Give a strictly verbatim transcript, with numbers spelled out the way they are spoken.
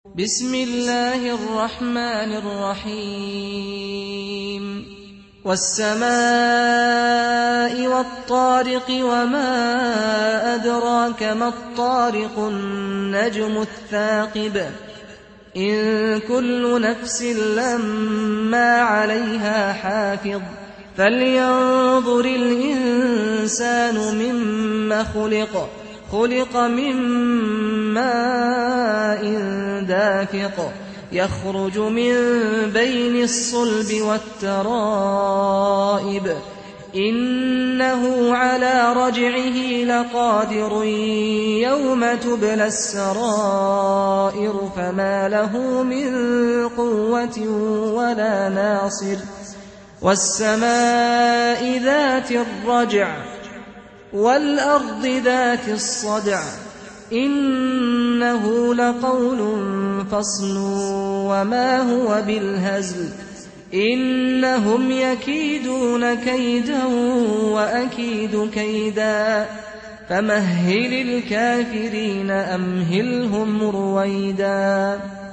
بسم الله الرحمن الرحيم والسماء والطارق وما أدراك ما الطارق النجم الثاقب إن كل نفس لما عليها حافظ فلينظر الإنسان مما خلق خلق من ماء دافق يخرج من بين الصلب والترائب إنه على رجعه لقادر يوم تبلى السرائر فما له من قوة ولا ناصر والسماء ذات الرجع والأرض ذات الصدع إنه لقول فصل وما هو بالهزل إنهم يكيدون كيدا وأكيد كيدا فمهل الكافرين أمهلهم رويدا